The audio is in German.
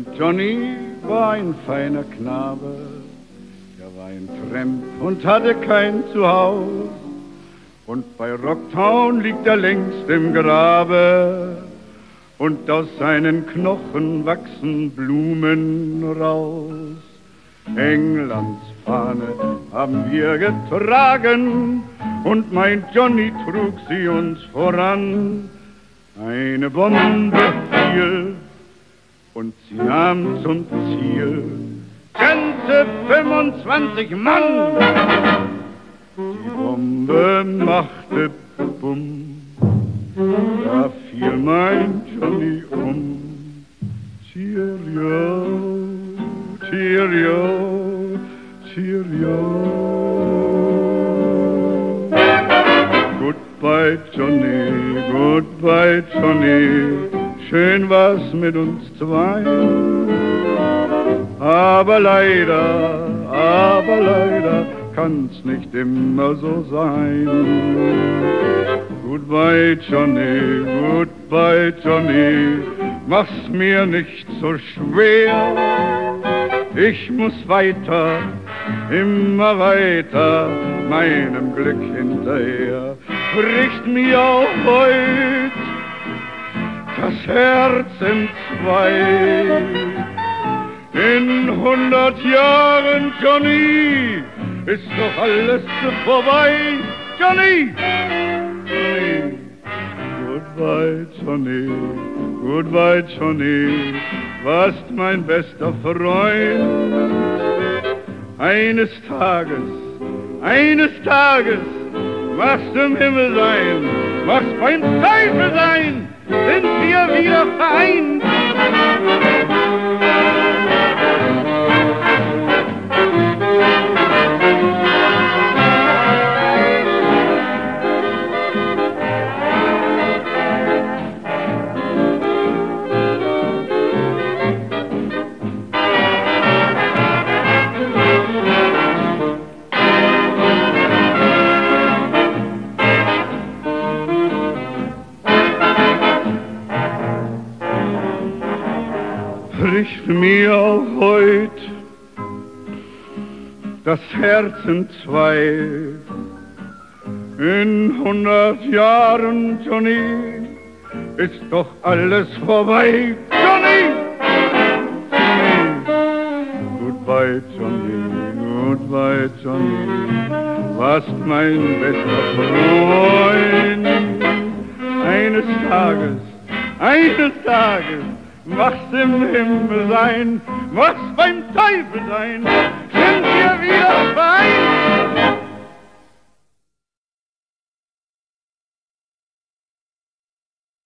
Mein Johnny war ein feiner Knabe, er war ein Tramp und hatte kein Zuhause. Und bei Rocktown liegt er längst im Grabe, und aus seinen Knochen wachsen Blumen raus. Englands Fahne haben wir getragen, und mein Johnny trug sie uns voran. Eine Bombe fiel, und sie nahm zum Ziel ganze 25 Mann. Die Bombe machte Bumm, da fiel mein Johnny um. Cheerio, cheerio, cheerio. Goodbye Johnny, goodbye Johnny, schön war's mit uns zwei. Aber leider kann's nicht immer so sein. Goodbye Johnny, mach's mir nicht so schwer. Ich muss weiter, immer weiter, meinem Glück hinterher. Bricht mir auch heut das Herz in zwei. In 100 Jahren, Johnny, ist doch alles vorbei. Johnny! Goodbye Johnny, warst mein bester Freund. Eines Tages, machst im Himmel sein, machst beim Teufel sein, sind wir wieder vereint. Bricht mir auch heut das Herz in zwei. In 100 Jahren, Johnny, ist doch alles vorbei. Johnny! Goodbye Johnny, warst mein bester Freund. Eines Tages, mach's im Himmel sein, mach's beim Teufel sein, sind wir wieder